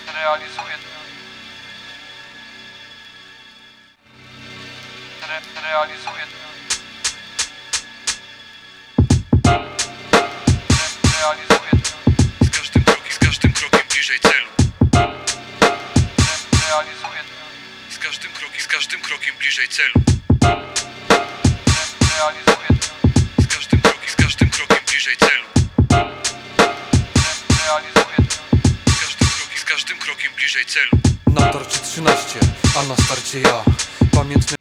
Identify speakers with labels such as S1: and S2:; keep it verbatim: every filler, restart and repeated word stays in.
S1: realizuje Re, realizuje Re, realizuje
S2: Z każdym krokiem, z każdym krokiem bliżej celu.
S1: Re, realizuje
S2: Z każdym krokiem, z każdym krokiem bliżej celu.
S1: Re, realizuje
S2: Z każdym krokiem, z każdym krokiem bliżej celu.
S1: Re, realizuje
S2: Z każdym krokiem, z każdym krokiem bliżej celu.
S3: Na tarczy trzynaście, a na starcie ja. Pamiętny